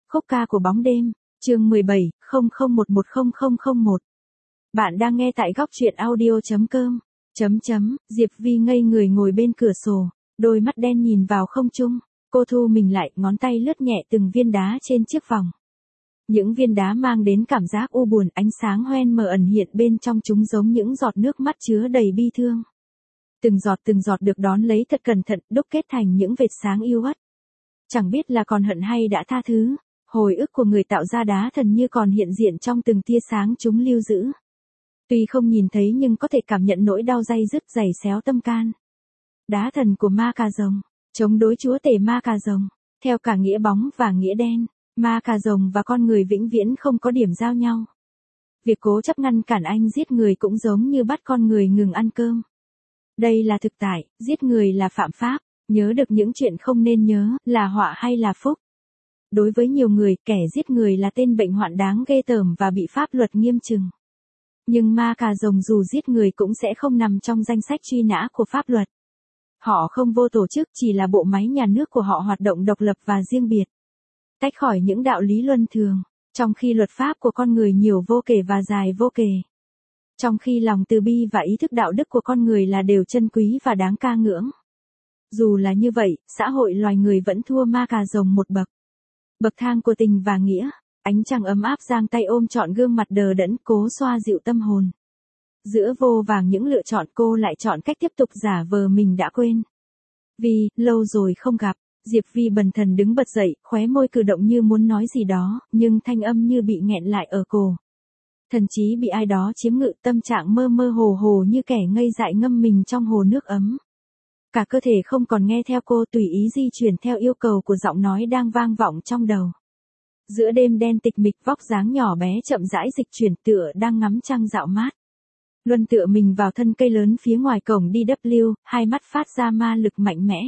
Khúc ca của bóng đêm, chương 17, 00110001. Bạn đang nghe tại góc truyện audio.com. Diệp Vi ngây người ngồi bên cửa sổ, đôi mắt đen nhìn vào không trung. Cô thu mình lại, ngón tay lướt nhẹ từng viên đá trên chiếc vòng. Những viên đá mang đến cảm giác u buồn, ánh sáng hoen mờ ẩn hiện bên trong chúng giống những giọt nước mắt chứa đầy bi thương. Từng giọt được đón lấy thật cẩn thận, đúc kết thành những vệt sáng yêu uất. Chẳng biết là còn hận hay đã tha thứ, hồi ức của người tạo ra đá thần như còn hiện diện trong từng tia sáng chúng lưu giữ. Tuy không nhìn thấy nhưng có thể cảm nhận nỗi đau day dứt dày xéo tâm can. Đá thần của ma cà rồng, chống đối chúa tể ma cà rồng, theo cả nghĩa bóng và nghĩa đen, ma cà rồng và con người vĩnh viễn không có điểm giao nhau. Việc cố chấp ngăn cản anh giết người cũng giống như bắt con người ngừng ăn cơm. Đây là thực tại, giết người là phạm pháp, nhớ được những chuyện không nên nhớ, là họa hay là phúc. Đối với nhiều người, kẻ giết người là tên bệnh hoạn đáng ghê tởm và bị pháp luật nghiêm trừng. Nhưng ma cà rồng dù giết người cũng sẽ không nằm trong danh sách truy nã của pháp luật. Họ không vô tổ chức, chỉ là bộ máy nhà nước của họ hoạt động độc lập và riêng biệt, tách khỏi những đạo lý luân thường, trong khi luật pháp của con người nhiều vô kể và dài vô kể. Trong khi lòng từ bi và ý thức đạo đức của con người là đều chân quý và đáng ca ngưỡng. Dù là như vậy, xã hội loài người vẫn thua ma cà rồng một bậc. Bậc thang của tình và nghĩa, ánh trăng ấm áp giang tay ôm trọn gương mặt đờ đẫn cố xoa dịu tâm hồn. Giữa vô vàng những lựa chọn cô lại chọn cách tiếp tục giả vờ mình đã quên. Vì, lâu rồi không gặp, Diệp Vi bần thần đứng bật dậy, khóe môi cử động như muốn nói gì đó, nhưng thanh âm như bị nghẹn lại ở cổ. Thần trí bị ai đó chiếm ngự, tâm trạng mơ mơ hồ hồ như kẻ ngây dại ngâm mình trong hồ nước ấm. Cả cơ thể không còn nghe theo cô, tùy ý di chuyển theo yêu cầu của giọng nói đang vang vọng trong đầu. Giữa đêm đen tịch mịch, vóc dáng nhỏ bé chậm rãi dịch chuyển tựa đang ngắm trăng dạo mát. Luân tựa mình vào thân cây lớn phía ngoài cổng DW, hai mắt phát ra ma lực mạnh mẽ.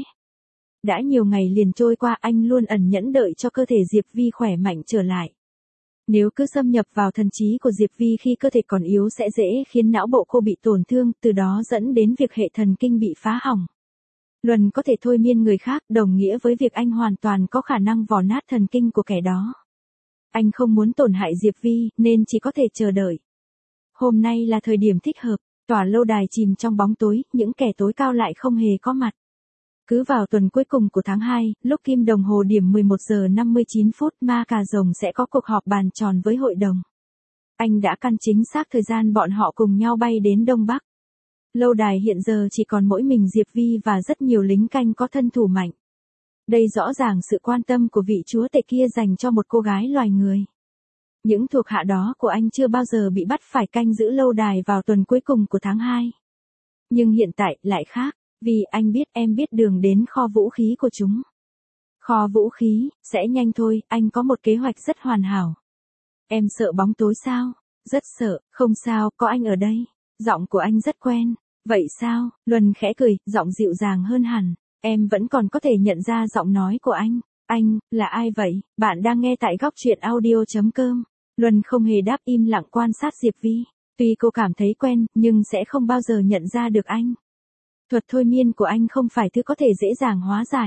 Đã nhiều ngày liền trôi qua, anh luôn ẩn nhẫn đợi cho cơ thể Diệp Vi khỏe mạnh trở lại. Nếu cứ xâm nhập vào thần trí của Diệp Vi khi cơ thể còn yếu sẽ dễ khiến não bộ cô bị tổn thương, từ đó dẫn đến việc hệ thần kinh bị phá hỏng. Luân có thể thôi miên người khác, đồng nghĩa với việc anh hoàn toàn có khả năng vò nát thần kinh của kẻ đó. Anh không muốn tổn hại Diệp Vi, nên chỉ có thể chờ đợi. Hôm nay là thời điểm thích hợp, tòa lâu đài chìm trong bóng tối, những kẻ tối cao lại không hề có mặt. Cứ vào tuần cuối cùng của tháng 2, lúc kim đồng hồ điểm 11 giờ 59 phút, ma cà rồng sẽ có cuộc họp bàn tròn với hội đồng. Anh đã căn chính xác thời gian bọn họ cùng nhau bay đến Đông Bắc. Lâu đài hiện giờ chỉ còn mỗi mình Diệp Vi và rất nhiều lính canh có thân thủ mạnh. Đây rõ ràng sự quan tâm của vị chúa tể kia dành cho một cô gái loài người. Những thuộc hạ đó của anh chưa bao giờ bị bắt phải canh giữ lâu đài vào tuần cuối cùng của tháng 2. Nhưng hiện tại lại khác, vì anh biết em biết đường đến kho vũ khí của chúng. Kho vũ khí, sẽ nhanh thôi, anh có một kế hoạch rất hoàn hảo. Em sợ bóng tối sao? Rất sợ, không sao, có anh ở đây. Giọng của anh rất quen. Vậy sao? Luân khẽ cười, giọng dịu dàng hơn hẳn. Em vẫn còn có thể nhận ra giọng nói của anh. Anh, là ai vậy? Bạn đang nghe tại góc truyện audio.com. Luân không hề đáp, im lặng quan sát Diệp Vi. Tuy cô cảm thấy quen, nhưng sẽ không bao giờ nhận ra được anh. Thuật thôi miên của anh không phải thứ có thể dễ dàng hóa giải.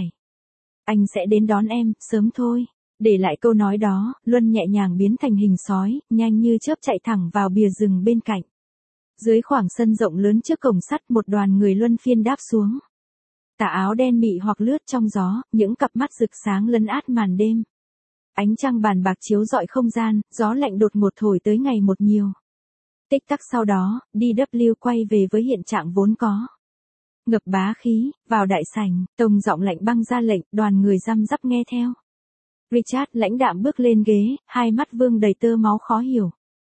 Anh sẽ đến đón em, sớm thôi. Để lại câu nói đó, Luân nhẹ nhàng biến thành hình sói, nhanh như chớp chạy thẳng vào bìa rừng bên cạnh. Dưới khoảng sân rộng lớn trước cổng sắt, một đoàn người luân phiên đáp xuống. Tà áo đen mị hoặc lướt trong gió, những cặp mắt rực sáng lấn át màn đêm. Ánh trăng bàn bạc chiếu rọi không gian, gió lạnh đột ngột thổi tới ngày một nhiều. Tích tắc sau đó, DW quay về với hiện trạng vốn có. Ngập bá khí, vào đại sảnh, tông giọng lạnh băng ra lệnh, đoàn người răm rắp nghe theo. Richard lãnh đạm bước lên ghế, hai mắt vương đầy tơ máu khó hiểu.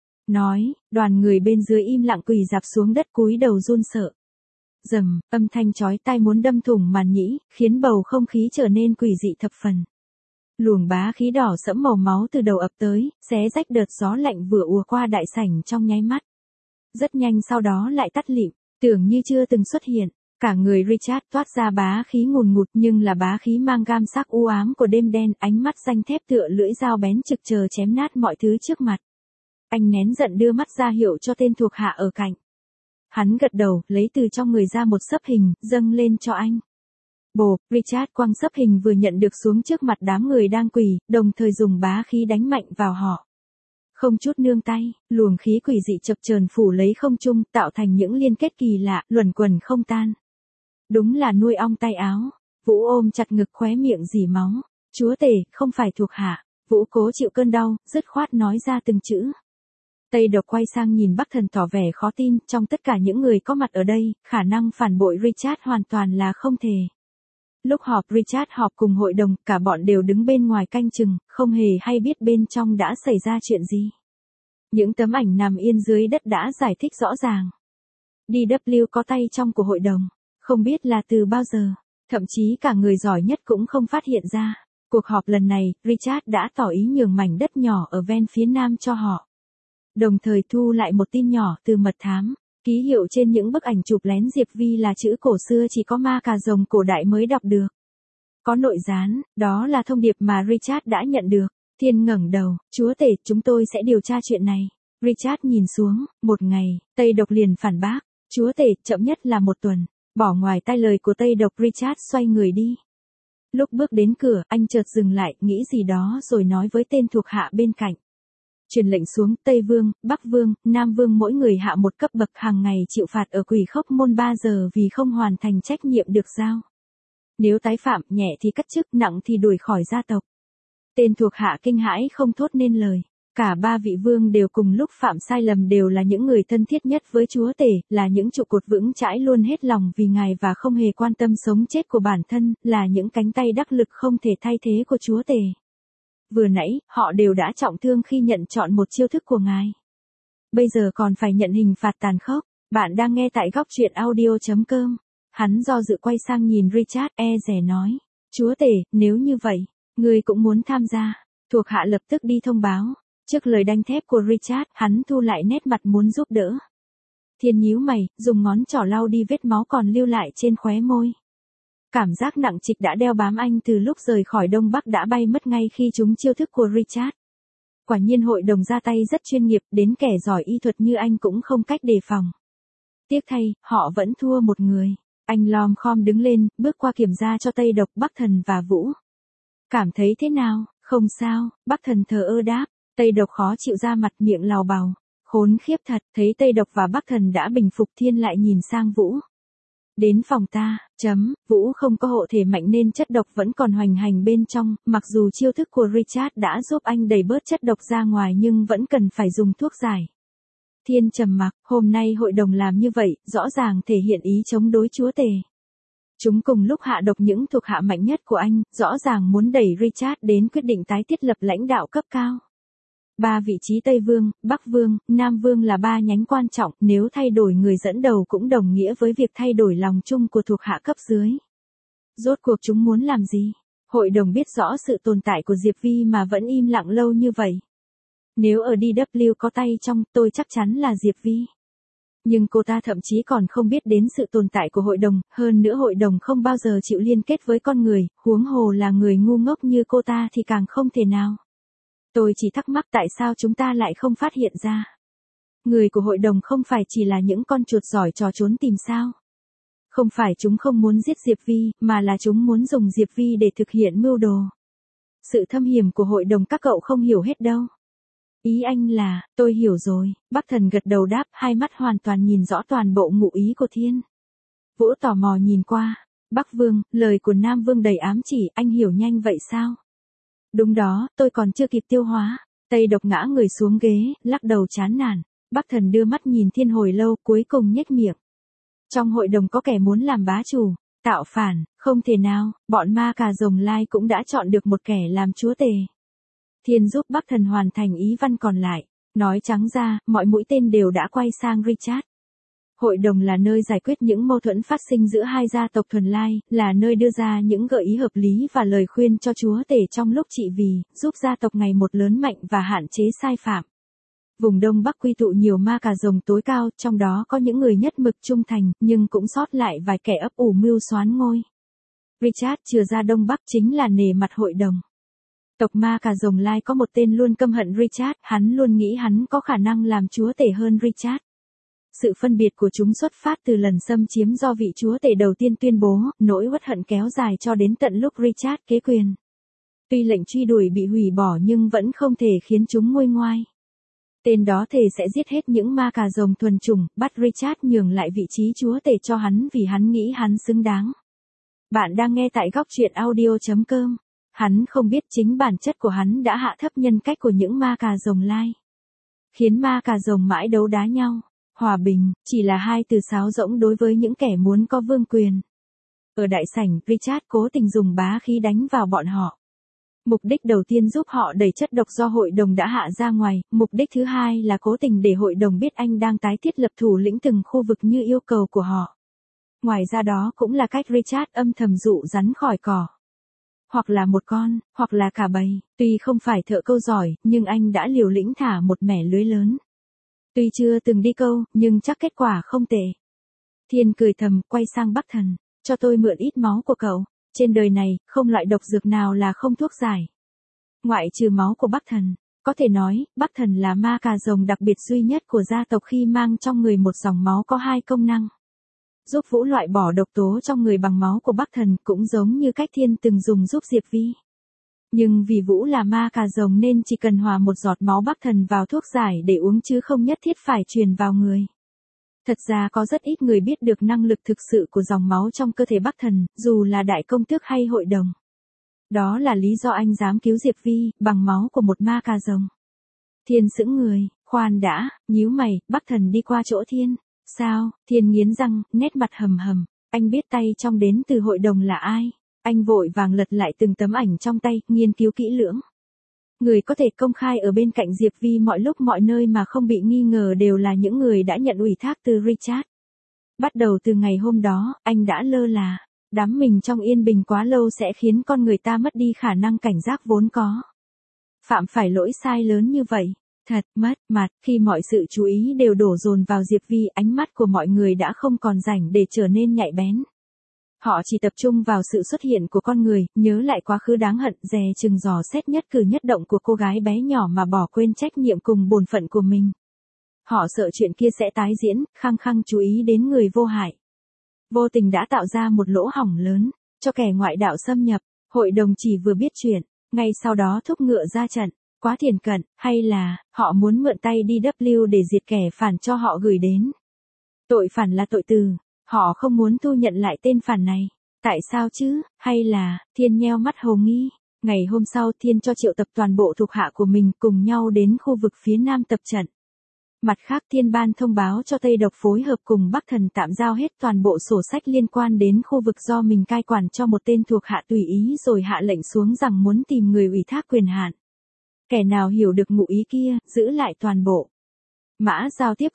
Nói, đoàn người bên dưới im lặng quỳ rạp xuống đất cúi đầu run sợ. Rầm, âm thanh chói tai muốn đâm thủng màn nhĩ, khiến bầu không khí trở nên quỷ dị thập phần. Luồng bá khí đỏ sẫm màu máu từ đầu ập tới, xé rách đợt gió lạnh vừa ùa qua đại sảnh trong nháy mắt. Rất nhanh sau đó lại tắt lịm, tưởng như chưa từng xuất hiện. Cả người Richard toát ra bá khí ngùn ngụt, nhưng là bá khí mang gam sắc u ám của đêm đen, ánh mắt xanh thép tựa lưỡi dao bén trực chờ chém nát mọi thứ trước mặt. Anh nén giận đưa mắt ra hiệu cho tên thuộc hạ ở cạnh. Hắn gật đầu, lấy từ trong người ra một xấp hình, dâng lên cho anh. Bồ, Richard quăng sấp hình vừa nhận được xuống trước mặt đám người đang quỳ, đồng thời dùng bá khí đánh mạnh vào họ. Không chút nương tay, luồng khí quỷ dị chập chờn phủ lấy không trung, tạo thành những liên kết kỳ lạ, luẩn quẩn không tan. Đúng là nuôi ong tay áo. Vũ ôm chặt ngực khóe miệng rỉ máu. Chúa tể, không phải thuộc hạ. Vũ cố chịu cơn đau, dứt khoát nói ra từng chữ. Tây Độc quay sang nhìn Bắc Thần tỏ vẻ khó tin, trong tất cả những người có mặt ở đây, khả năng phản bội Richard hoàn toàn là không thể. Lúc họp Richard họp cùng hội đồng, cả bọn đều đứng bên ngoài canh chừng, không hề hay biết bên trong đã xảy ra chuyện gì. Những tấm ảnh nằm yên dưới đất đã giải thích rõ ràng. DW có tay trong của hội đồng, không biết là từ bao giờ, thậm chí cả người giỏi nhất cũng không phát hiện ra. Cuộc họp lần này, Richard đã tỏ ý nhường mảnh đất nhỏ ở ven phía nam cho họ. Đồng thời thu lại một tin nhỏ từ mật thám. Ký hiệu trên những bức ảnh chụp lén Diệp Vi là chữ cổ xưa chỉ có ma cà rồng cổ đại mới đọc được. Có nội gián, đó là thông điệp mà Richard đã nhận được. Thiên ngẩng đầu, chúa tể, chúng tôi sẽ điều tra chuyện này. Richard nhìn xuống, một ngày, Tây Độc liền phản bác. Chúa tể, chậm nhất là một tuần. Bỏ ngoài tai lời của Tây Độc, Richard xoay người đi. Lúc bước đến cửa, anh chợt dừng lại, nghĩ gì đó rồi nói với tên thuộc hạ bên cạnh. Truyền lệnh xuống, Tây Vương, Bắc Vương, Nam Vương mỗi người hạ một cấp bậc, hàng ngày chịu phạt ở Quỷ Khốc Môn 3 giờ vì không hoàn thành trách nhiệm được giao. Nếu tái phạm, nhẹ thì cắt chức, nặng thì đuổi khỏi gia tộc. Tên thuộc hạ kinh hãi không thốt nên lời. Cả ba vị vương đều cùng lúc phạm sai lầm, đều là những người thân thiết nhất với chúa tể, là những trụ cột vững chãi luôn hết lòng vì ngài và không hề quan tâm sống chết của bản thân, là những cánh tay đắc lực không thể thay thế của chúa tể. Vừa nãy, họ đều đã trọng thương khi nhận chọn một chiêu thức của ngài. Bây giờ còn phải nhận hình phạt tàn khốc. Bạn đang nghe tại góc truyện audio.com. Hắn do dự quay sang nhìn Richard, dè nói. Chúa tể, nếu như vậy, ngươi cũng muốn tham gia. Thuộc hạ lập tức đi thông báo. Trước lời đanh thép của Richard, hắn thu lại nét mặt muốn giúp đỡ. Thiên nhíu mày, dùng ngón trỏ lau đi vết máu còn lưu lại trên khóe môi. Cảm giác nặng trịch đã đeo bám anh từ lúc rời khỏi Đông Bắc đã bay mất ngay khi trúng chiêu thức của Richard. Quả nhiên hội đồng ra tay rất chuyên nghiệp, đến kẻ giỏi y thuật như anh cũng không cách đề phòng. Tiếc thay, họ vẫn thua một người. Anh lom khom đứng lên, bước qua kiểm tra cho Tây Độc, Bắc Thần và Vũ. Cảm thấy thế nào? Không sao, Bắc Thần thờ ơ đáp. Tây Độc khó chịu ra mặt, miệng lào bào. Khốn khiếp thật, thấy Tây Độc và Bắc Thần đã bình phục, Thiên lại nhìn sang Vũ. Đến phòng ta, Vũ không có hộ thể mạnh nên chất độc vẫn còn hoành hành bên trong, mặc dù chiêu thức của Richard đã giúp anh đẩy bớt chất độc ra ngoài nhưng vẫn cần phải dùng thuốc giải. Thiên trầm mặc, hôm nay hội đồng làm như vậy, rõ ràng thể hiện ý chống đối chúa tể. Chúng cùng lúc hạ độc những thuộc hạ mạnh nhất của anh, rõ ràng muốn đẩy Richard đến quyết định tái thiết lập lãnh đạo cấp cao. Ba vị trí Tây Vương, Bắc Vương, Nam Vương là ba nhánh quan trọng, nếu thay đổi người dẫn đầu cũng đồng nghĩa với việc thay đổi lòng chung của thuộc hạ cấp dưới. Rốt cuộc chúng muốn làm gì? Hội đồng biết rõ sự tồn tại của Diệp Vi mà vẫn im lặng lâu như vậy. Nếu ở DW có tay trong, tôi chắc chắn là Diệp Vi. Nhưng cô ta thậm chí còn không biết đến sự tồn tại của hội đồng, hơn nữa hội đồng không bao giờ chịu liên kết với con người, huống hồ là người ngu ngốc như cô ta thì càng không thể nào. Tôi chỉ thắc mắc tại sao chúng ta lại không phát hiện ra. Người của hội đồng không phải chỉ là những con chuột giỏi trò trốn tìm sao. Không phải chúng không muốn giết Diệp Vi, mà là chúng muốn dùng Diệp Vi để thực hiện mưu đồ. Sự thâm hiểm của hội đồng các cậu không hiểu hết đâu. Ý anh là, tôi hiểu rồi, Bắc Thần gật đầu đáp, hai mắt hoàn toàn nhìn rõ toàn bộ ngụ ý của Thiên. Vũ tò mò nhìn qua. Bắc Vương, lời của Nam Vương đầy ám chỉ, anh hiểu nhanh vậy sao? Đúng đó, tôi còn chưa kịp tiêu hóa. Tây Độc ngã người xuống ghế, lắc đầu chán nản. Bắc Thần đưa mắt nhìn Thiên hồi lâu, cuối cùng nhếch miệng. Trong hội đồng có kẻ muốn làm bá chủ, tạo phản, không thể nào, bọn ma cà rồng lai cũng đã chọn được một kẻ làm chúa tể. Thiên giúp Bắc Thần hoàn thành ý văn còn lại. Nói trắng ra, mọi mũi tên đều đã quay sang Richard. Hội đồng là nơi giải quyết những mâu thuẫn phát sinh giữa hai gia tộc thuần lai, là nơi đưa ra những gợi ý hợp lý và lời khuyên cho chúa tể trong lúc trị vì, giúp gia tộc ngày một lớn mạnh và hạn chế sai phạm. Vùng Đông Bắc quy tụ nhiều ma cà rồng tối cao, trong đó có những người nhất mực trung thành, nhưng cũng sót lại vài kẻ ấp ủ mưu soán ngôi. Richard chừa ra Đông Bắc chính là nể mặt hội đồng. Tộc ma cà rồng lai có một tên luôn căm hận Richard, hắn luôn nghĩ hắn có khả năng làm chúa tể hơn Richard. Sự phân biệt của chúng xuất phát từ lần xâm chiếm do vị chúa tể đầu tiên tuyên bố, nỗi uất hận kéo dài cho đến tận lúc Richard kế quyền. Tuy lệnh truy đuổi bị hủy bỏ nhưng vẫn không thể khiến chúng nguôi ngoai. Tên đó thề sẽ giết hết những ma cà rồng thuần chủng, bắt Richard nhường lại vị trí chúa tể cho hắn vì hắn nghĩ hắn xứng đáng. Bạn đang nghe tại góc truyện audio.com. Hắn không biết chính bản chất của hắn đã hạ thấp nhân cách của những ma cà rồng lai. Khiến ma cà rồng mãi đấu đá nhau. Hòa bình, chỉ là hai từ sáo rỗng đối với những kẻ muốn có vương quyền. Ở đại sảnh, Richard cố tình dùng bá khí đánh vào bọn họ. Mục đích đầu tiên giúp họ đẩy chất độc do hội đồng đã hạ ra ngoài, mục đích thứ hai là cố tình để hội đồng biết anh đang tái thiết lập thủ lĩnh từng khu vực như yêu cầu của họ. Ngoài ra đó cũng là cách Richard âm thầm dụ rắn khỏi cỏ. Hoặc là một con, hoặc là cả bầy, tuy không phải thợ câu giỏi, nhưng anh đã liều lĩnh thả một mẻ lưới lớn. Tuy chưa từng đi câu, nhưng chắc kết quả không tệ. Thiên cười thầm, quay sang Bắc Thần, cho tôi mượn ít máu của cậu. Trên đời này, không loại độc dược nào là không thuốc giải. Ngoại trừ máu của Bắc Thần, có thể nói, Bắc Thần là ma cà rồng đặc biệt duy nhất của gia tộc khi mang trong người một dòng máu có hai công năng. Giúp Vũ loại bỏ độc tố trong người bằng máu của Bắc Thần cũng giống như cách Thiên từng dùng giúp Diệp Vi. Nhưng vì Vũ là ma cà rồng nên chỉ cần hòa một giọt máu Bắc Thần vào thuốc giải để uống chứ không nhất thiết phải truyền vào người. Thật ra có rất ít người biết được năng lực thực sự của dòng máu trong cơ thể Bắc Thần, dù là đại công tước hay hội đồng. Đó là lý do anh dám cứu Diệp Vi, bằng máu của một ma cà rồng. Thiên sững người, khoan đã, nhíu mày, Bắc Thần đi qua chỗ Thiên. Sao? Thiên nghiến răng, nét mặt hầm hầm. Anh biết tay trong đến từ hội đồng là ai? Anh vội vàng lật lại từng tấm ảnh trong tay, nghiên cứu kỹ lưỡng. Người có thể công khai ở bên cạnh Diệp Vi mọi lúc mọi nơi mà không bị nghi ngờ đều là những người đã nhận ủy thác từ Richard. Bắt đầu từ ngày hôm đó, anh đã lơ là. Đắm mình trong yên bình quá lâu sẽ khiến con người ta mất đi khả năng cảnh giác vốn có. Phạm phải lỗi sai lớn như vậy, thật mất mặt. Khi mọi sự chú ý đều đổ dồn vào Diệp Vi, ánh mắt của mọi người đã không còn rảnh để trở nên nhạy bén. Họ chỉ tập trung vào sự xuất hiện của con người, nhớ lại quá khứ đáng hận, dè chừng dò xét nhất cử nhất động của cô gái bé nhỏ mà bỏ quên trách nhiệm cùng bổn phận của mình. Họ sợ chuyện kia sẽ tái diễn, khăng khăng chú ý đến người vô hại. Vô tình đã tạo ra một lỗ hổng lớn, cho kẻ ngoại đạo xâm nhập. Hội đồng chỉ vừa biết chuyện, ngay sau đó thúc ngựa ra trận. Quá thiển cận, hay là, họ muốn mượn tay DW để diệt kẻ phản cho họ gửi đến. Tội phản là tội từ. Họ không muốn thu nhận lại tên phản này. Tại sao chứ? Hay là, Thiên nheo mắt hồ nghi. Ngày hôm sau Thiên cho triệu tập toàn bộ thuộc hạ của mình cùng nhau đến khu vực phía nam tập trận. Mặt khác Thiên ban thông báo cho Tây Độc phối hợp cùng Bắc Thần tạm giao hết toàn bộ sổ sách liên quan đến khu vực do mình cai quản cho một tên thuộc hạ tùy ý rồi hạ lệnh xuống rằng muốn tìm người ủy thác quyền hạn. Kẻ nào hiểu được ngụ ý kia, giữ lại toàn bộ. Mã giao tiếp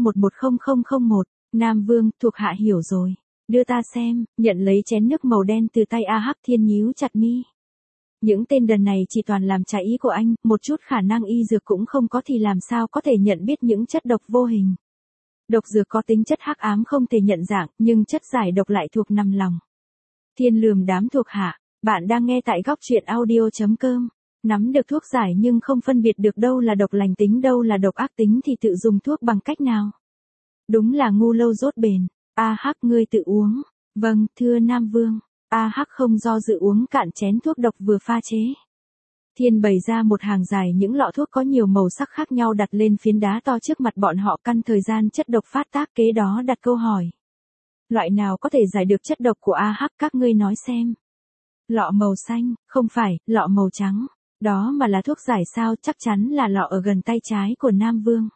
00110001. Nam Vương, thuộc hạ hiểu rồi. Đưa ta xem, nhận lấy chén nước màu đen từ tay A Hắc. Thiên nhíu chặt mi. Những tên đần này chỉ toàn làm trái ý của anh, một chút khả năng y dược cũng không có thì làm sao có thể nhận biết những chất độc vô hình. Độc dược có tính chất hắc ám không thể nhận dạng, nhưng chất giải độc lại thuộc nằm lòng. Thiên lườm đám thuộc hạ, bạn đang nghe tại góc truyện audio.com. Nắm được thuốc giải nhưng không phân biệt được đâu là độc lành tính đâu là độc ác tính thì tự dùng thuốc bằng cách nào? Đúng là ngu lâu dốt bền. A Hắc ngươi tự uống. Vâng, thưa Nam Vương. A Hắc không do dự uống cạn chén thuốc độc vừa pha chế. Thiên bày ra một hàng dài những lọ thuốc có nhiều màu sắc khác nhau đặt lên phiến đá to trước mặt bọn họ, căn thời gian chất độc phát tác kế đó đặt câu hỏi. Loại nào có thể giải được chất độc của A Hắc các ngươi nói xem. Lọ màu xanh, không phải, lọ màu trắng. Đó mà là thuốc giải sao, chắc chắn là lọ ở gần tay trái của Nam Vương.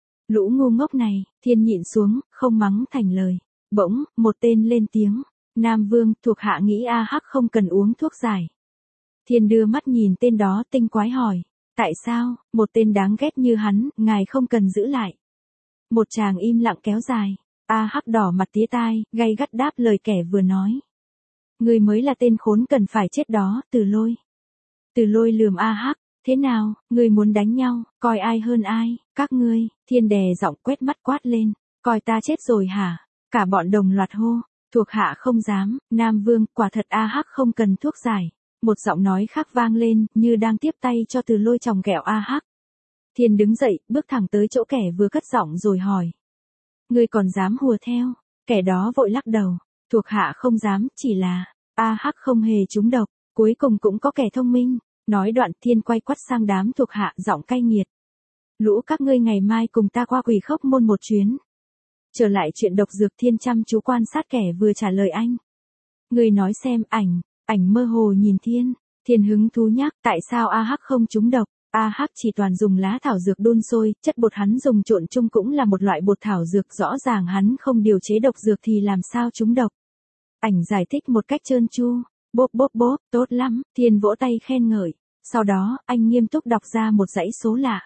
Lũ ngu ngốc này, Thiên nhịn xuống, không mắng thành lời. Bỗng, một tên lên tiếng. Nam Vương, thuộc hạ nghĩ A Hắc không cần uống thuốc giải. Thiên đưa mắt nhìn tên đó tinh quái hỏi. Tại sao, một tên đáng ghét như hắn, ngài không cần giữ lại. Một chàng im lặng kéo dài. A Hắc đỏ mặt tía tai, gay gắt đáp lời kẻ vừa nói. Ngươi mới là tên khốn cần phải chết đó, Từ Lôi. Từ Lôi lườm A Hắc. Thế nào, ngươi muốn đánh nhau, coi ai hơn ai, các ngươi? Thiên đè giọng quét mắt quát lên. Coi ta chết rồi hả? Cả bọn đồng loạt hô. Thuộc hạ không dám. Nam Vương, quả thật A Hắc không cần thuốc giải. Một giọng nói khác vang lên, như đang tiếp tay cho Từ Lôi chòng ghẹo A Hắc. Thiên đứng dậy, bước thẳng tới chỗ kẻ vừa cất giọng rồi hỏi. Ngươi còn dám hùa theo, kẻ đó vội lắc đầu, thuộc hạ không dám, chỉ là, A Hắc không hề trúng độc, cuối cùng cũng có kẻ thông minh, nói đoạn Thiên quay quắt sang đám thuộc hạ giọng cay nghiệt. Lũ các ngươi ngày mai cùng ta qua Quỷ Khốc môn một chuyến. Trở lại chuyện độc dược Thiên chăm chú quan sát kẻ vừa trả lời anh. Ngươi nói xem ảnh mơ hồ nhìn Thiên hứng thú nhắc tại sao A Hắc không trúng độc. A Hắc chỉ toàn dùng lá thảo dược đun sôi, chất bột hắn dùng trộn chung cũng là một loại bột thảo dược, rõ ràng hắn không điều chế độc dược thì làm sao trúng độc. Ảnh giải thích một cách trơn tru, bốp, tốt lắm, Thiên vỗ tay khen ngợi, sau đó anh nghiêm túc đọc ra một dãy số lạ.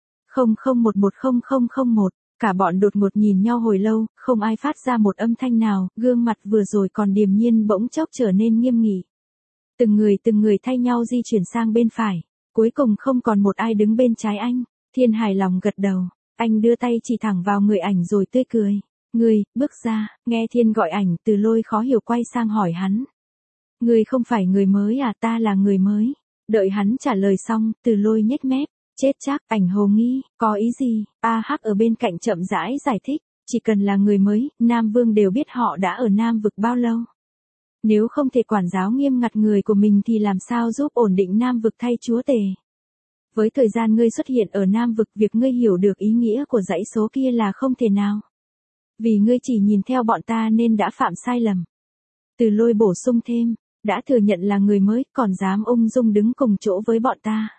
00110001, cả bọn đột ngột nhìn nhau hồi lâu, không ai phát ra một âm thanh nào, gương mặt vừa rồi còn điềm nhiên bỗng chốc trở nên nghiêm nghị. Từng người thay nhau di chuyển sang bên phải. Cuối cùng không còn một ai đứng bên trái anh, Thiên hài lòng gật đầu, anh đưa tay chỉ thẳng vào người ảnh rồi tươi cười. Ngươi, bước ra, nghe Thiên gọi ảnh, Từ Lôi khó hiểu quay sang hỏi hắn. Ngươi không phải người mới à? Ta là người mới. Đợi hắn trả lời xong, Từ Lôi nhếch mép, chết chắc, ảnh hồ nghi, có ý gì? A Hắc ở bên cạnh chậm rãi giải thích, chỉ cần là người mới, Nam Vương đều biết họ đã ở Nam Vực bao lâu. Nếu không thể quản giáo nghiêm ngặt người của mình thì làm sao giúp ổn định Nam Vực thay chúa tể. Với thời gian ngươi xuất hiện ở Nam Vực, việc ngươi hiểu được ý nghĩa của dãy số kia là không thể nào. Vì ngươi chỉ nhìn theo bọn ta nên đã phạm sai lầm. Từ Lôi bổ sung thêm, đã thừa nhận là người mới, còn dám ung dung đứng cùng chỗ với bọn ta.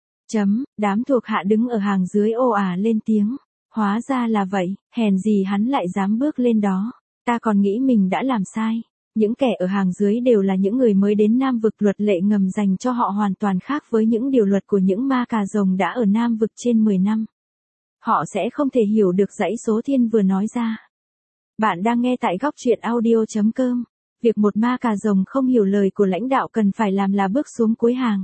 Đám thuộc hạ đứng ở hàng dưới ồ ả lên tiếng. Hóa ra là vậy, hèn gì hắn lại dám bước lên đó. Ta còn nghĩ mình đã làm sai. Những kẻ ở hàng dưới đều là những người mới đến Nam Vực, luật lệ ngầm dành cho họ hoàn toàn khác với những điều luật của những ma cà rồng đã ở Nam Vực trên 10 năm. Họ sẽ không thể hiểu được dãy số Thiên vừa nói ra. Bạn đang nghe tại góc truyện audio.com. Việc một ma cà rồng không hiểu lời của lãnh đạo cần phải làm là bước xuống cuối hàng.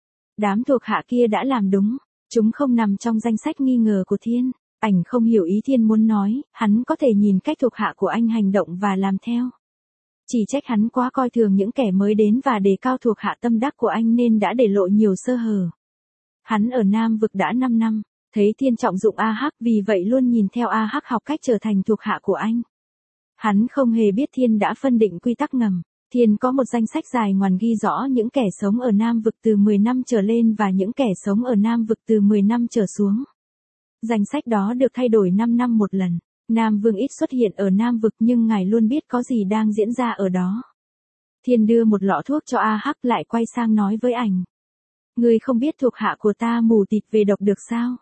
Đám thuộc hạ kia đã làm đúng, chúng không nằm trong danh sách nghi ngờ của Thiên. Ảnh không hiểu ý Thiên muốn nói, hắn có thể nhìn cách thuộc hạ của anh hành động và làm theo. Chỉ trách hắn quá coi thường những kẻ mới đến và đề cao thuộc hạ tâm đắc của anh nên đã để lộ nhiều sơ hở. Hắn ở Nam Vực đã 5 năm, thấy Thiên trọng dụng A Hắc, vì vậy luôn nhìn theo A Hắc học cách trở thành thuộc hạ của anh. Hắn không hề biết Thiên đã phân định quy tắc ngầm. Thiên có một danh sách dài ngoằn ghi rõ những kẻ sống ở Nam Vực từ 10 năm trở lên và những kẻ sống ở Nam Vực từ 10 năm trở xuống. Danh sách đó được thay đổi 5 năm một lần. Nam Vương ít xuất hiện ở Nam Vực nhưng ngài luôn biết có gì đang diễn ra ở đó. Thiên đưa một lọ thuốc cho A Hắc, lại quay sang nói với ảnh. Ngươi không biết thuộc hạ của ta mù tịt về độc được sao?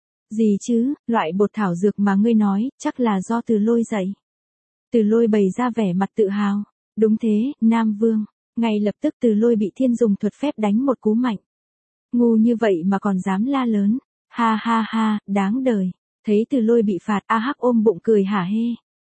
Gì chứ, loại bột thảo dược mà ngươi nói, chắc là do Từ Lôi dạy. Từ Lôi bày ra vẻ mặt tự hào. Đúng thế, Nam Vương. Ngay lập tức Từ Lôi bị Thiên dùng thuật phép đánh một cú mạnh. Ngu như vậy mà còn dám la lớn. Ha, đáng đời. Thấy Từ Lôi bị phạt, A Hắc ôm bụng cười hả hê.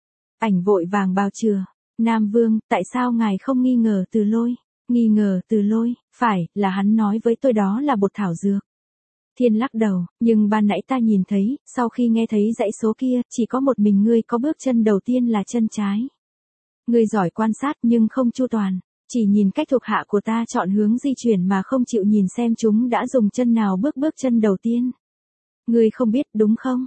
Ảnh vội vàng bào chữa. Nam Vương, tại sao ngài không nghi ngờ Từ Lôi? Nghi ngờ Từ Lôi, phải, là hắn nói với tôi đó là bột thảo dược. Thiên lắc đầu, nhưng ban nãy ta nhìn thấy, sau khi nghe thấy dãy số kia, chỉ có một mình ngươi có bước chân đầu tiên là chân trái. Ngươi giỏi quan sát nhưng không chu toàn, chỉ nhìn cách thuộc hạ của ta chọn hướng di chuyển mà không chịu nhìn xem chúng đã dùng chân nào bước chân đầu tiên. Ngươi không biết đúng không?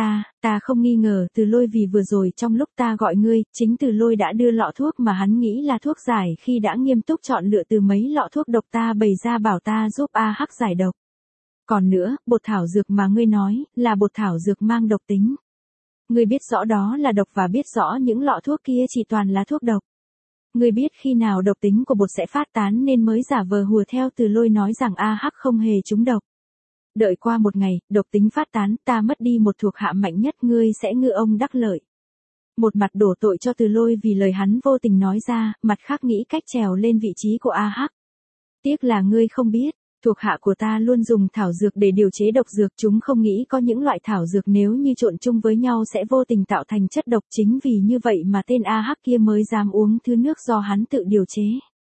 Ta không nghi ngờ Từ Lôi vì vừa rồi trong lúc ta gọi ngươi, chính Từ Lôi đã đưa lọ thuốc mà hắn nghĩ là thuốc giải khi đã nghiêm túc chọn lựa từ mấy lọ thuốc độc ta bày ra bảo ta giúp A Hắc giải độc. Còn nữa, bột thảo dược mà ngươi nói, là bột thảo dược mang độc tính. Ngươi biết rõ đó là độc và biết rõ những lọ thuốc kia chỉ toàn là thuốc độc. Ngươi biết khi nào độc tính của bột sẽ phát tán nên mới giả vờ hùa theo Từ Lôi nói rằng A Hắc không hề trúng độc. Đợi qua một ngày, độc tính phát tán, ta mất đi một thuộc hạ mạnh nhất, ngươi sẽ ngư ông đắc lợi. Một mặt đổ tội cho Từ Lôi vì lời hắn vô tình nói ra, mặt khác nghĩ cách trèo lên vị trí của A Hắc. Tiếc là ngươi không biết, thuộc hạ của ta luôn dùng thảo dược để điều chế độc dược, chúng không nghĩ có những loại thảo dược nếu như trộn chung với nhau sẽ vô tình tạo thành chất độc, chính vì như vậy mà tên A Hắc kia mới dám uống thứ nước do hắn tự điều chế.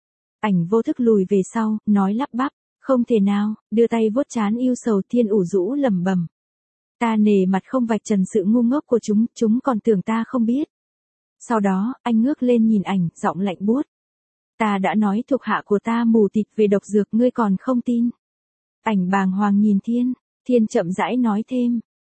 Ảnh vô thức lùi về sau, nói lắp bắp. Không thể nào, đưa tay vuốt trán yêu sầu. Thiên ủ rũ lẩm bẩm. Ta nể mặt không vạch trần sự ngu ngốc của chúng còn tưởng ta không biết. Sau đó, anh ngước lên nhìn ảnh, giọng lạnh buốt. Ta đã nói thuộc hạ của ta mù tịt về độc dược, ngươi còn không tin. Ảnh bàng hoàng nhìn Thiên chậm rãi nói thêm,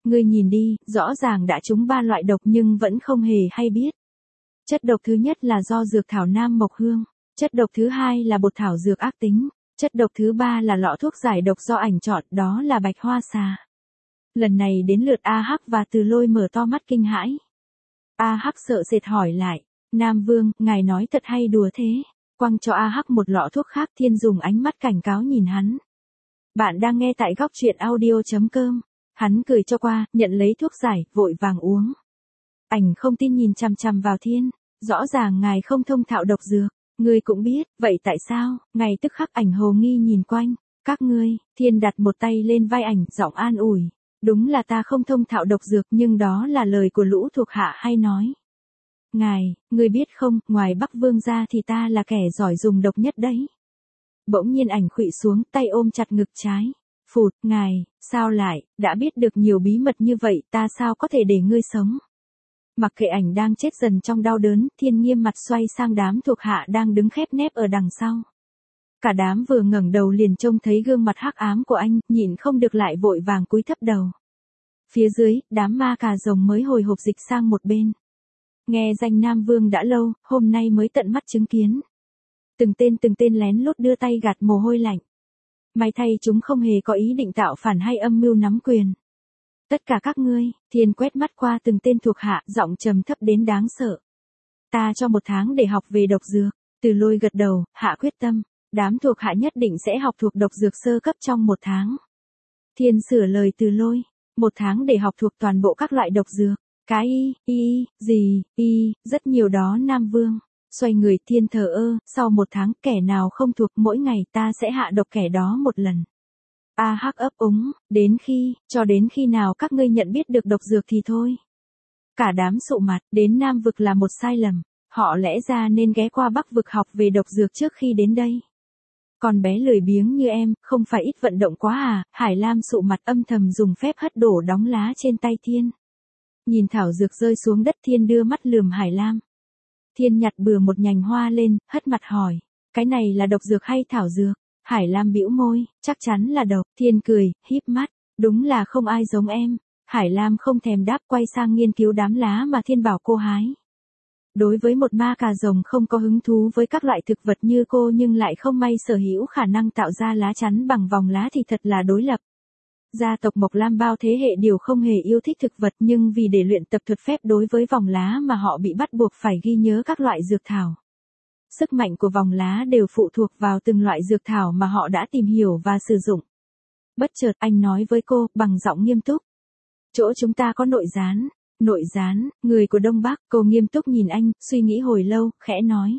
Ngươi nhìn đi, rõ ràng đã trúng 3 loại độc nhưng vẫn không hề hay biết. Chất độc thứ nhất là do dược thảo Nam Mộc Hương. Chất độc thứ hai là bột thảo dược ác tính. Chất độc thứ ba là lọ thuốc giải độc do ảnh chọn, đó là bạch hoa xà. Lần này đến lượt A Hắc và Từ Lôi mở to mắt kinh hãi. A Hắc sợ sệt hỏi lại, Nam Vương, ngài nói thật hay đùa thế? Quăng cho A Hắc một lọ thuốc khác. Thiên dùng ánh mắt cảnh cáo nhìn hắn. Bạn đang nghe tại góc truyện audio.com. Hắn cười cho qua, nhận lấy thuốc giải, vội vàng uống. Ảnh không tin nhìn chằm chằm vào Thiên. Rõ ràng ngài không thông thạo độc dược. Ngươi cũng biết, vậy tại sao? Ngay tức khắc ảnh hồ nghi nhìn quanh. Các ngươi, Thiên đặt một tay lên vai ảnh, giọng an ủi. Đúng là ta không thông thạo độc dược nhưng đó là lời của lũ thuộc hạ hay nói. Ngươi biết không, ngoài Bắc Vương ra thì ta là kẻ giỏi dùng độc nhất đấy. Bỗng nhiên ảnh khuỵu xuống, tay ôm chặt ngực trái. Phụt, sao lại, đã biết được nhiều bí mật như vậy, ta sao có thể để ngươi sống? Mặc kệ ảnh đang chết dần trong đau đớn, Thiên nghiêm mặt xoay sang đám thuộc hạ đang đứng khép nép ở đằng sau. Cả đám vừa ngẩng đầu liền trông thấy gương mặt hắc ám của anh, nhịn không được lại vội vàng cúi thấp đầu. Phía dưới, đám ma cà rồng mới hồi hộp dịch sang một bên. Nghe danh Nam Vương đã lâu, hôm nay mới tận mắt chứng kiến. Từng tên lén lút đưa tay gạt mồ hôi lạnh. May thay chúng không hề có ý định tạo phản hay âm mưu nắm quyền. Tất cả các ngươi, Thiên quét mắt qua từng tên thuộc hạ, giọng trầm thấp đến đáng sợ. Ta cho 1 tháng để học về độc dược. Từ Lôi gật đầu, hạ quyết tâm. Đám thuộc hạ nhất định sẽ học thuộc độc dược sơ cấp trong 1 tháng. Thiên sửa lời Từ Lôi. 1 tháng để học thuộc toàn bộ các loại độc dược. Cái rất nhiều đó Nam Vương. Xoay người Thiên thờ ơ, sau 1 tháng kẻ nào không thuộc mỗi ngày ta sẽ hạ độc kẻ đó 1 lần. A Hắc ấp úng, cho đến khi nào các ngươi nhận biết được độc dược thì thôi. Cả đám sụ mặt, đến Nam Vực là một sai lầm. Họ lẽ ra nên ghé qua Bắc Vực học về độc dược trước khi đến đây. Còn bé lười biếng như em, không phải ít vận động quá à? Hải Lam sụ mặt âm thầm dùng phép hất đổ đóng lá trên tay Thiên. Nhìn thảo dược rơi xuống đất, Thiên đưa mắt lườm Hải Lam. Thiên nhặt bừa một nhành hoa lên, hất mặt hỏi, cái này là độc dược hay thảo dược? Hải Lam bĩu môi, chắc chắn là độc. Thiên cười, híp mắt, đúng là không ai giống em. Hải Lam không thèm đáp, quay sang nghiên cứu đám lá mà Thiên bảo cô hái. Đối với một ma cà rồng không có hứng thú với các loại thực vật như cô nhưng lại không may sở hữu khả năng tạo ra lá chắn bằng vòng lá thì thật là đối lập. Gia tộc Mộc Lam bao thế hệ đều không hề yêu thích thực vật nhưng vì để luyện tập thuật phép đối với vòng lá mà họ bị bắt buộc phải ghi nhớ các loại dược thảo. Sức mạnh của vòng lá đều phụ thuộc vào từng loại dược thảo mà họ đã tìm hiểu và sử dụng. Bất chợt anh nói với cô bằng giọng nghiêm túc. Chỗ chúng ta có nội gián. Nội gián, người của Đông Bắc. Cô nghiêm túc nhìn anh, suy nghĩ hồi lâu, khẽ nói.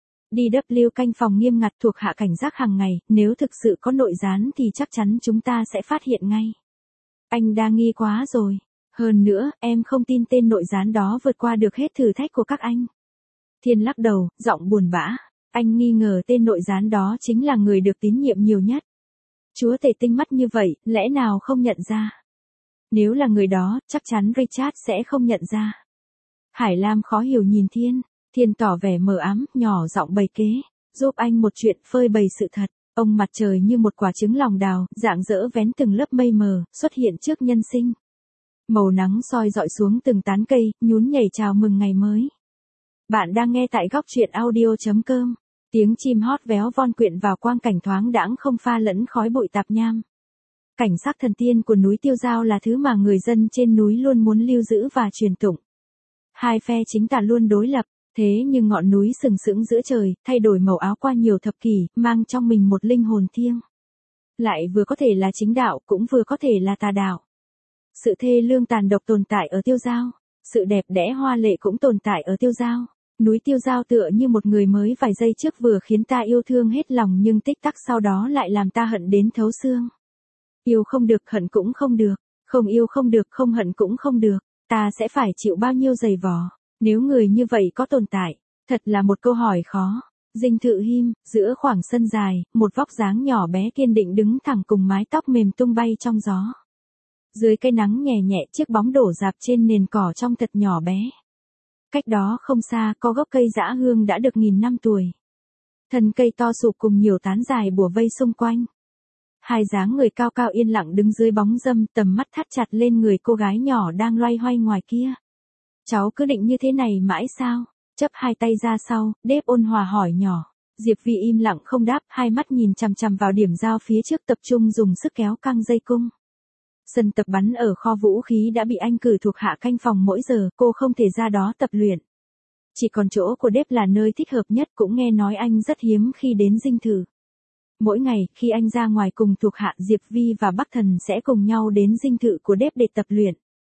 DW canh phòng nghiêm ngặt thuộc hạ cảnh giác hàng ngày, nếu thực sự có nội gián thì chắc chắn chúng ta sẽ phát hiện ngay. Anh đa nghi quá rồi. Hơn nữa, em không tin tên nội gián đó vượt qua được hết thử thách của các anh. Thiên lắc đầu, giọng buồn bã. Anh nghi ngờ tên nội gián đó chính là người được tín nhiệm nhiều nhất. Chúa tể tinh mắt như vậy, lẽ nào không nhận ra? Nếu là người đó, chắc chắn Richard sẽ không nhận ra. Hải Lam khó hiểu nhìn Thiên. Thiên tỏ vẻ mờ ám, nhỏ giọng bày kế. Giúp anh một chuyện, phơi bày sự thật. Ông mặt trời như một quả trứng lòng đào, rạng rỡ vén từng lớp mây mờ, xuất hiện trước nhân sinh. Màu nắng soi dọi xuống từng tán cây, nhún nhảy chào mừng ngày mới. Bạn đang nghe tại góc truyện audio.com. Tiếng chim hót véo von quyện vào quang cảnh thoáng đãng không pha lẫn khói bụi tạp nham. Cảnh sắc thần tiên của núi Tiêu Dao là thứ mà người dân trên núi luôn muốn lưu giữ và truyền tụng. Hai phe chính tà luôn đối lập, thế nhưng ngọn núi sừng sững giữa trời, thay đổi màu áo qua nhiều thập kỷ, mang trong mình một linh hồn thiêng. Lại vừa có thể là chính đạo, cũng vừa có thể là tà đạo. Sự thê lương tàn độc tồn tại ở Tiêu Dao, sự đẹp đẽ hoa lệ cũng tồn tại ở Tiêu Dao. Núi Tiêu Dao tựa như một người mới vài giây trước vừa khiến ta yêu thương hết lòng nhưng tích tắc sau đó lại làm ta hận đến thấu xương. Yêu không được, hận cũng không được, không yêu không được, không hận cũng không được, ta sẽ phải chịu bao nhiêu giày vò, nếu người như vậy có tồn tại, thật là một câu hỏi khó. Dinh Thự Him, giữa khoảng sân dài, một vóc dáng nhỏ bé kiên định đứng thẳng cùng mái tóc mềm tung bay trong gió. Dưới cây nắng nhẹ nhẹ chiếc bóng đổ rạp trên nền cỏ trông thật nhỏ bé. Cách đó không xa có gốc cây dã hương đã được nghìn năm tuổi. Thân cây to sụp cùng nhiều tán dài bủa vây xung quanh. Hai dáng người cao cao yên lặng đứng dưới bóng râm, tầm mắt thắt chặt lên người cô gái nhỏ đang loay hoay ngoài kia. Cháu cứ định như thế này mãi sao? Chấp hai tay ra sau, Đếp ôn hòa hỏi nhỏ. Diệp Vi im lặng không đáp, hai mắt nhìn chằm chằm vào điểm giao phía trước, tập trung dùng sức kéo căng dây cung. Sân tập bắn ở kho vũ khí đã bị anh cử thuộc hạ canh phòng mỗi giờ, cô không thể ra đó tập luyện. Chỉ còn chỗ của Đếp là nơi thích hợp nhất, cũng nghe nói anh rất hiếm khi đến dinh thự. Mỗi ngày, khi anh ra ngoài cùng thuộc hạ, Diệp Vi và Bắc Thần sẽ cùng nhau đến dinh thự của Đếp để tập luyện.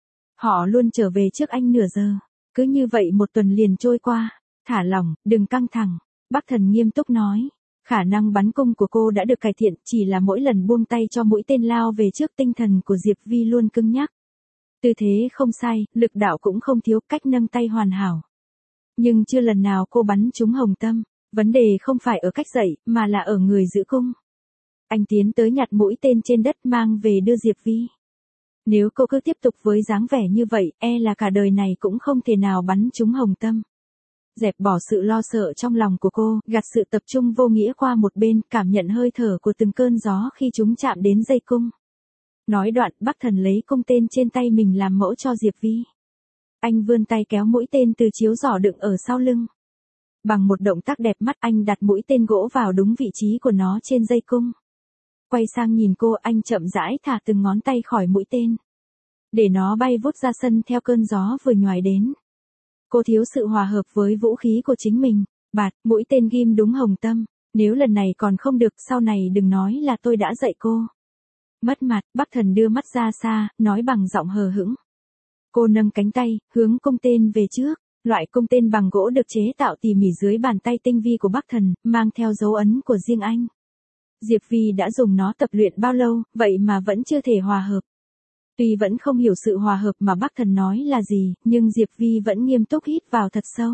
Họ luôn trở về trước anh nửa giờ. Cứ như vậy một tuần liền trôi qua. Thả lỏng, đừng căng thẳng. Bắc Thần nghiêm túc nói. Khả năng bắn cung của cô đã được cải thiện, chỉ là mỗi lần buông tay cho mũi tên lao về trước, tinh thần của Diệp Vi luôn cứng nhắc. Tư thế không sai, lực đạo cũng không thiếu, cách nâng tay hoàn hảo. Nhưng chưa lần nào cô bắn trúng hồng tâm. Vấn đề không phải ở cách dạy, mà là ở người giữ cung. Anh tiến tới nhặt mũi tên trên đất mang về đưa Diệp Vi. Nếu cô cứ tiếp tục với dáng vẻ như vậy, e là cả đời này cũng không thể nào bắn trúng hồng tâm. Dẹp bỏ sự lo sợ trong lòng của cô, gạt sự tập trung vô nghĩa qua một bên, cảm nhận hơi thở của từng cơn gió khi chúng chạm đến dây cung. Nói đoạn, Bắc Thần lấy cung tên trên tay mình làm mẫu cho Diệp Vi. Anh vươn tay kéo mũi tên từ chiếu giỏ đựng ở sau lưng. Bằng một động tác đẹp mắt, anh đặt mũi tên gỗ vào đúng vị trí của nó trên dây cung. Quay sang nhìn cô, anh chậm rãi thả từng ngón tay khỏi mũi tên. Để nó bay vút ra sân theo cơn gió vừa nhoài đến. Cô thiếu sự hòa hợp với vũ khí của chính mình. Bạt, mũi tên ghim đúng hồng tâm. Nếu lần này còn không được, sau này đừng nói là tôi đã dạy cô. Mất mặt, Bắc Thần đưa mắt ra xa, nói bằng giọng hờ hững. Cô nâng cánh tay, hướng cung tên về trước. Loại cung tên bằng gỗ được chế tạo tỉ mỉ dưới bàn tay tinh vi của Bắc Thần, mang theo dấu ấn của riêng anh. Diệp Vi đã dùng nó tập luyện bao lâu, vậy mà vẫn chưa thể hòa hợp. Tuy vẫn không hiểu sự hòa hợp mà Bắc Thần nói là gì, nhưng Diệp Vi vẫn nghiêm túc hít vào thật sâu.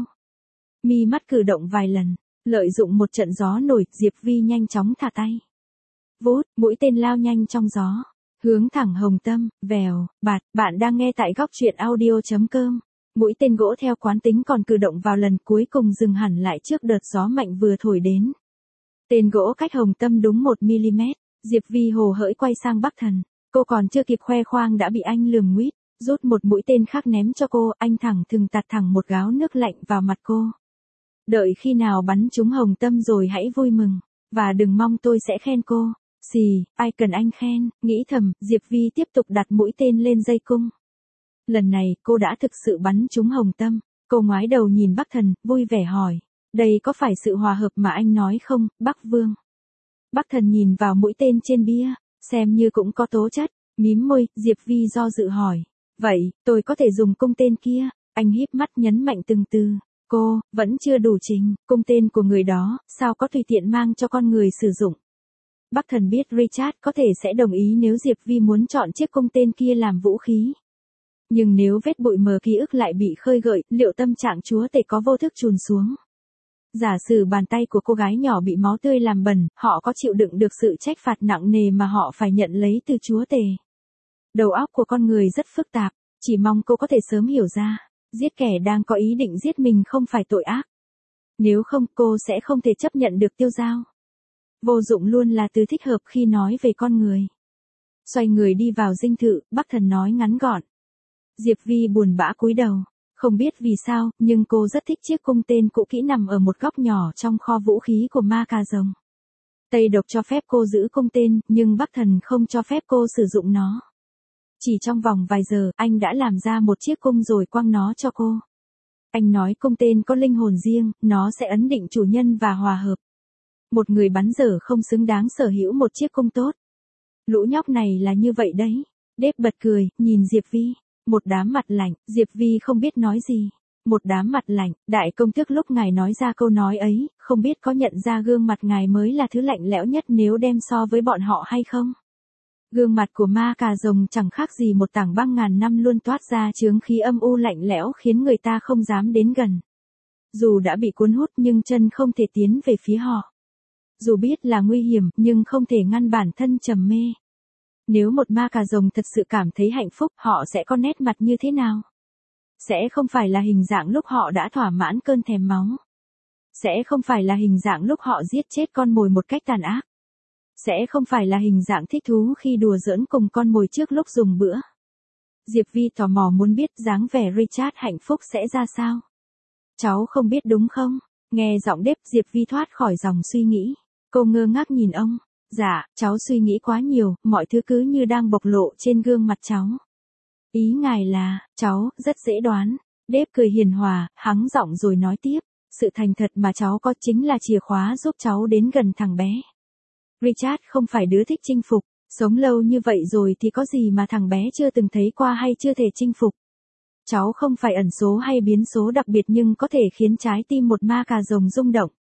Mi mắt cử động vài lần, lợi dụng một trận gió nổi, Diệp Vi nhanh chóng thả tay. Vút, mũi tên lao nhanh trong gió, hướng thẳng hồng tâm, vèo, bạt. Bạn đang nghe tại góc truyện audio.com. Mũi tên gỗ theo quán tính còn cử động vào lần cuối cùng dừng hẳn lại trước đợt gió mạnh vừa thổi đến. Tên gỗ cách hồng tâm đúng 1mm, Diệp Vi hồ hởi quay sang Bắc Thần. Cô còn chưa kịp khoe khoang đã bị anh lườm nguýt, rút một mũi tên khác ném cho cô, anh thẳng thừng tạt thẳng một gáo nước lạnh vào mặt cô. Đợi khi nào bắn trúng hồng tâm rồi hãy vui mừng, và đừng mong tôi sẽ khen cô. Xì, ai cần anh khen, nghĩ thầm, Diệp Vi tiếp tục đặt mũi tên lên dây cung. Lần này, cô đã thực sự bắn trúng hồng tâm. Cô ngoái đầu nhìn Bắc Thần, vui vẻ hỏi. Đây có phải sự hòa hợp mà anh nói không, Bắc Vương? Bắc Thần nhìn vào mũi tên trên bia, xem như cũng có tố chất, mím môi, Diệp Vi do dự hỏi. Vậy, tôi có thể dùng cung tên kia? Anh híp mắt nhấn mạnh từng từ. Cô, vẫn chưa đủ trình, cung tên của người đó, sao có tùy tiện mang cho con người sử dụng? Bắc Thần biết Richard có thể sẽ đồng ý nếu Diệp Vi muốn chọn chiếc cung tên kia làm vũ khí. Nhưng nếu vết bụi mờ ký ức lại bị khơi gợi, liệu tâm trạng chúa tể có vô thức trùn xuống? Giả sử bàn tay của cô gái nhỏ bị máu tươi làm bẩn, họ có chịu đựng được sự trách phạt nặng nề mà họ phải nhận lấy từ chúa tể? Đầu óc của con người rất phức tạp, chỉ mong cô có thể sớm hiểu ra, giết kẻ đang có ý định giết mình không phải tội ác. Nếu không, cô sẽ không thể chấp nhận được tiêu dao. Vô dụng luôn là từ thích hợp khi nói về con người. Xoay người đi vào dinh thự, Bắc Thần nói ngắn gọn. Diệp Vi buồn bã cúi đầu. Không biết vì sao, nhưng cô rất thích chiếc cung tên cũ kỹ nằm ở một góc nhỏ trong kho vũ khí của ma cà rồng. Tây độc cho phép cô giữ cung tên, nhưng Bắc Thần không cho phép cô sử dụng nó. Chỉ trong vòng vài giờ, anh đã làm ra một chiếc cung rồi quăng nó cho cô. Anh nói cung tên có linh hồn riêng, nó sẽ ấn định chủ nhân và hòa hợp. Một người bắn dở không xứng đáng sở hữu một chiếc cung tốt. Lũ nhóc này là như vậy đấy. Đếp bật cười, nhìn Diệp Vi. Một đám mặt lạnh, Diệp Vi không biết nói gì. Một đám mặt lạnh, đại công tước lúc ngài nói ra câu nói ấy, không biết có nhận ra gương mặt ngài mới là thứ lạnh lẽo nhất nếu đem so với bọn họ hay không? Gương mặt của ma cà rồng chẳng khác gì một tảng băng ngàn năm luôn toát ra chướng khí âm u lạnh lẽo khiến người ta không dám đến gần. Dù đã bị cuốn hút nhưng chân không thể tiến về phía họ. Dù biết là nguy hiểm nhưng không thể ngăn bản thân trầm mê. Nếu một ma cà rồng thật sự cảm thấy hạnh phúc, họ sẽ có nét mặt như thế nào? Sẽ không phải là hình dạng lúc họ đã thỏa mãn cơn thèm máu. Sẽ không phải là hình dạng lúc họ giết chết con mồi một cách tàn ác. Sẽ không phải là hình dạng thích thú khi đùa giỡn cùng con mồi trước lúc dùng bữa. Diệp Vi tò mò muốn biết dáng vẻ Richard hạnh phúc sẽ ra sao. Cháu không biết đúng không? Nghe giọng Đếp, Diệp Vi thoát khỏi dòng suy nghĩ. Cô ngơ ngác nhìn ông. Dạ, cháu suy nghĩ quá nhiều, mọi thứ cứ như đang bộc lộ trên gương mặt cháu. Ý ngài là, cháu, rất dễ đoán. Đếp cười hiền hòa, hắng giọng rồi nói tiếp. Sự thành thật mà cháu có chính là chìa khóa giúp cháu đến gần thằng bé. Richard không phải đứa thích chinh phục, sống lâu như vậy rồi thì có gì mà thằng bé chưa từng thấy qua hay chưa thể chinh phục. Cháu không phải ẩn số hay biến số đặc biệt nhưng có thể khiến trái tim một ma cà rồng rung động.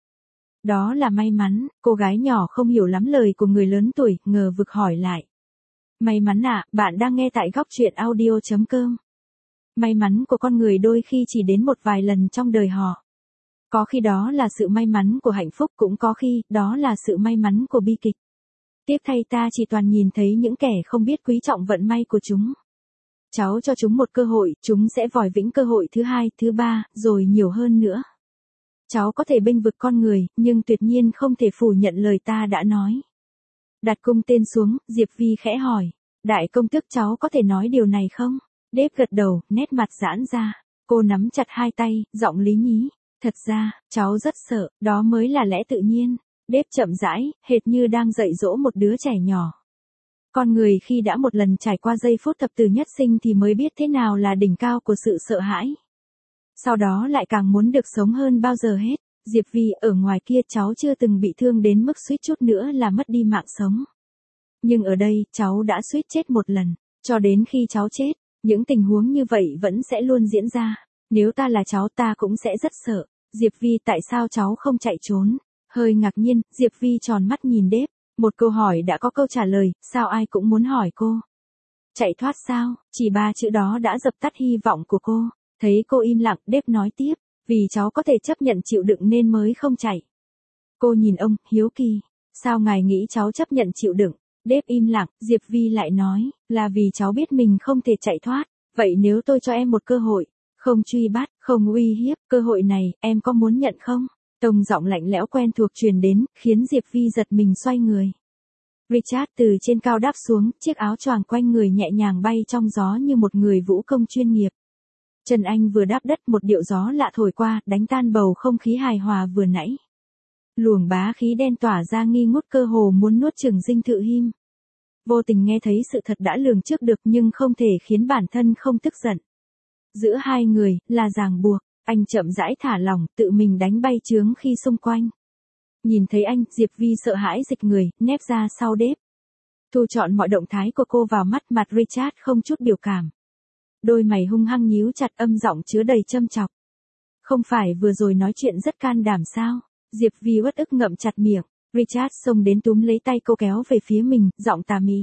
Đó là may mắn, cô gái nhỏ không hiểu lắm lời của người lớn tuổi, ngờ vực hỏi lại. May mắn à, bạn đang nghe tại góc truyện audio.com. May mắn của con người đôi khi chỉ đến một vài lần trong đời họ. Có khi đó là sự may mắn của hạnh phúc, cũng có khi đó là sự may mắn của bi kịch. Tiếc thay ta chỉ toàn nhìn thấy những kẻ không biết quý trọng vận may của chúng. Cháu cho chúng một cơ hội, chúng sẽ vòi vĩnh cơ hội thứ hai, thứ ba, rồi nhiều hơn nữa. Cháu có thể bênh vực con người, nhưng tuyệt nhiên không thể phủ nhận lời ta đã nói. Đặt cung tên xuống, Diệp Vi khẽ hỏi. Đại công tước, cháu có thể nói điều này không? Đếp gật đầu, nét mặt giãn ra. Cô nắm chặt hai tay, giọng lý nhí. Thật ra, cháu rất sợ, đó mới là lẽ tự nhiên. Đếp chậm rãi, hệt như đang dạy dỗ một đứa trẻ nhỏ. Con người khi đã một lần trải qua giây phút thập tử nhất sinh thì mới biết thế nào là đỉnh cao của sự sợ hãi. Sau đó lại càng muốn được sống hơn bao giờ hết. Diệp Vi, ở ngoài kia cháu chưa từng bị thương đến mức suýt chút nữa là mất đi mạng sống. Nhưng ở đây, cháu đã suýt chết một lần. Cho đến khi cháu chết, những tình huống như vậy vẫn sẽ luôn diễn ra. Nếu ta là cháu ta cũng sẽ rất sợ. Diệp Vi, tại sao cháu không chạy trốn? Hơi ngạc nhiên, Diệp Vi tròn mắt nhìn Đếp. Một câu hỏi đã có câu trả lời, sao ai cũng muốn hỏi cô. Chạy thoát sao? Chỉ 3 chữ đó đã dập tắt hy vọng của cô. Thấy cô im lặng, Đếp nói tiếp. Vì cháu có thể chấp nhận chịu đựng nên mới không chạy. Cô nhìn ông, hiếu kỳ. Sao ngài nghĩ cháu chấp nhận chịu đựng? Đếp im lặng, Diệp Vi lại nói. Là vì cháu biết mình không thể chạy thoát. Vậy nếu tôi cho em một cơ hội, không truy bắt, không uy hiếp, cơ hội này, em có muốn nhận không? Tông giọng lạnh lẽo quen thuộc truyền đến, khiến Diệp Vi giật mình xoay người. Richard từ trên cao đáp xuống, chiếc áo choàng quanh người nhẹ nhàng bay trong gió như một người vũ công chuyên nghiệp. Chân anh vừa đáp đất, một điệu gió lạ thổi qua, đánh tan bầu không khí hài hòa vừa nãy. Luồng bá khí đen tỏa ra nghi ngút, cơ hồ muốn nuốt chửng Dinh Thự Him. Vô tình nghe thấy sự thật đã lường trước được nhưng không thể khiến bản thân không tức giận. Giữa hai người, là ràng buộc. Anh chậm rãi thả lỏng, tự mình đánh bay chướng khi xung quanh. Nhìn thấy anh, Diệp Vi sợ hãi dịch người, nép ra sau Đếp. Thu trọn mọi động thái của cô vào mắt, mặt Richard không chút biểu cảm. Đôi mày hung hăng nhíu chặt, âm giọng chứa đầy châm chọc. Không phải vừa rồi nói chuyện rất can đảm sao? Diệp Vi uất ức ngậm chặt miệng. Richard xông đến túm lấy tay cô kéo về phía mình, giọng tà mị.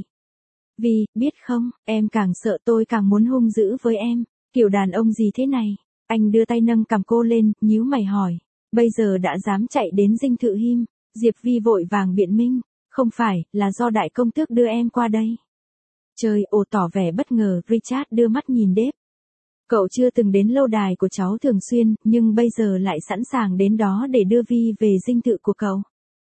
Vi, biết không, em càng sợ tôi càng muốn hung dữ với em. Kiểu đàn ông gì thế này? Anh đưa tay nâng cằm cô lên, nhíu mày hỏi. Bây giờ đã dám chạy đến Dinh Thự Him. Diệp Vi vội vàng biện minh. Không phải, là do đại công tước đưa em qua đây. Trời, ồ, tỏ vẻ bất ngờ, Richard đưa mắt nhìn Đếp. Cậu chưa từng đến lâu đài của cháu thường xuyên, nhưng bây giờ lại sẵn sàng đến đó để đưa Vi về dinh thự của cậu.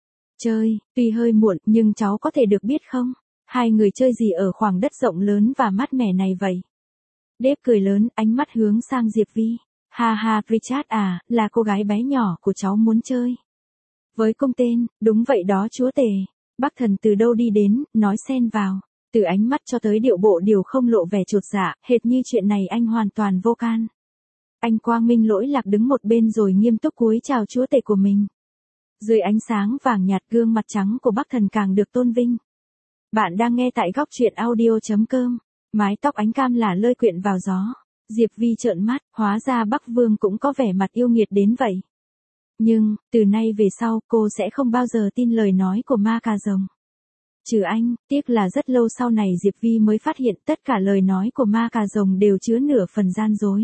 Chơi, tuy hơi muộn, nhưng cháu có thể được biết không? Hai người chơi gì ở khoảng đất rộng lớn và mát mẻ này vậy? Đếp cười lớn, ánh mắt hướng sang Diệp Vi. Ha ha, Richard à, là cô gái bé nhỏ của cháu muốn chơi. Với cung tên, đúng vậy đó chúa tể. Bắc Thần từ đâu đi đến, nói xen vào. Từ ánh mắt cho tới điệu bộ đều không lộ vẻ chột dạ, hệt như chuyện này anh hoàn toàn vô can. Anh quang minh lỗi lạc đứng một bên rồi nghiêm túc cúi chào chúa tể của mình. Dưới ánh sáng vàng nhạt, gương mặt trắng của Bắc Thần càng được tôn vinh. Bạn đang nghe tại góc truyện audio.com. Mái tóc ánh cam lả lơi quyện vào gió. Diệp Vi trợn mắt, hóa ra Bắc Vương cũng có vẻ mặt yêu nghiệt đến vậy. Nhưng, từ nay về sau, cô sẽ không bao giờ tin lời nói của ma cà rồng. Trừ anh, tiếc là rất lâu sau này Diệp Vi mới phát hiện tất cả lời nói của ma cà rồng đều chứa nửa phần gian dối.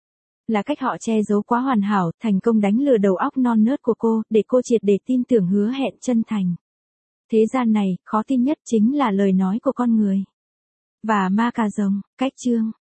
Là cách họ che giấu quá hoàn hảo, thành công đánh lừa đầu óc non nớt của cô, để cô triệt để tin tưởng hứa hẹn chân thành. Thế gian này, khó tin nhất chính là lời nói của con người. Và ma cà rồng, cách chương.